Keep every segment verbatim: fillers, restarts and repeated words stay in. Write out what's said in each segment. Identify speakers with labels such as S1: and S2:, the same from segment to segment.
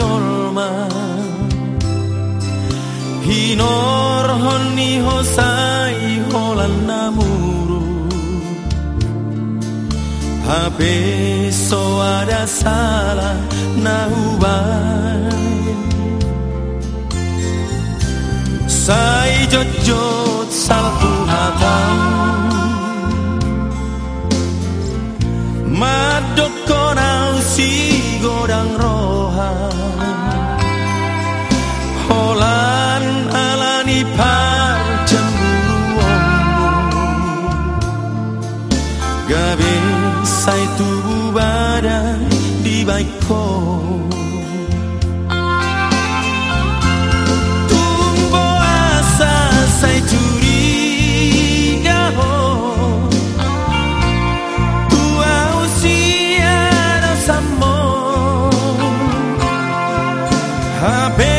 S1: jolma hinor honi hosai holan namuru habe so ada salah nahubai sai jojot salpu hatam madok konau si godang rohan holan alani par cemburu gabe sai tubuh badan di baiko tumbo asa sai curiga ho tua usia no samo habe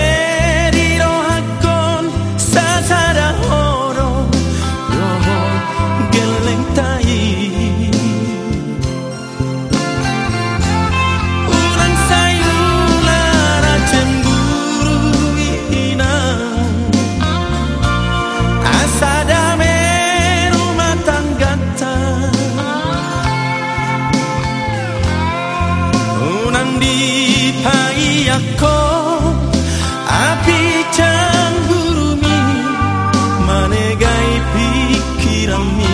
S1: aku api cemburu mi manegai pikiran mi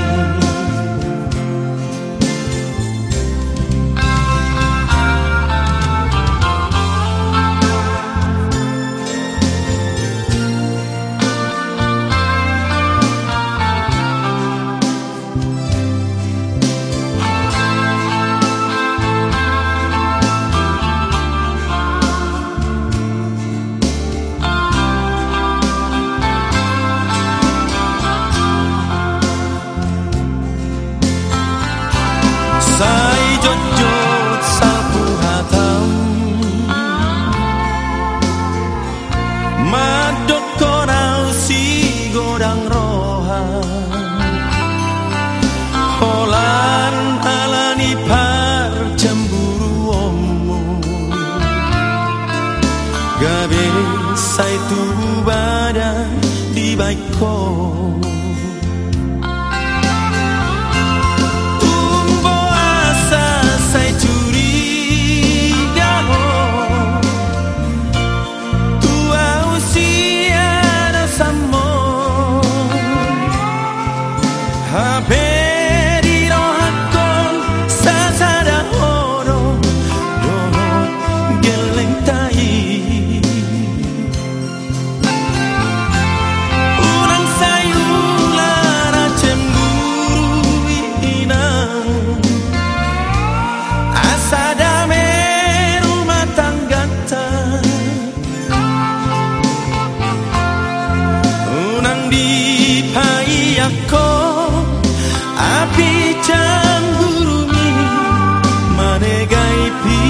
S1: sai jojot sapu hatam madok konau si godang rohan holan alani par cemburu omu gabe sai tubuh badan di baiko aku api cemburu mi manegai pi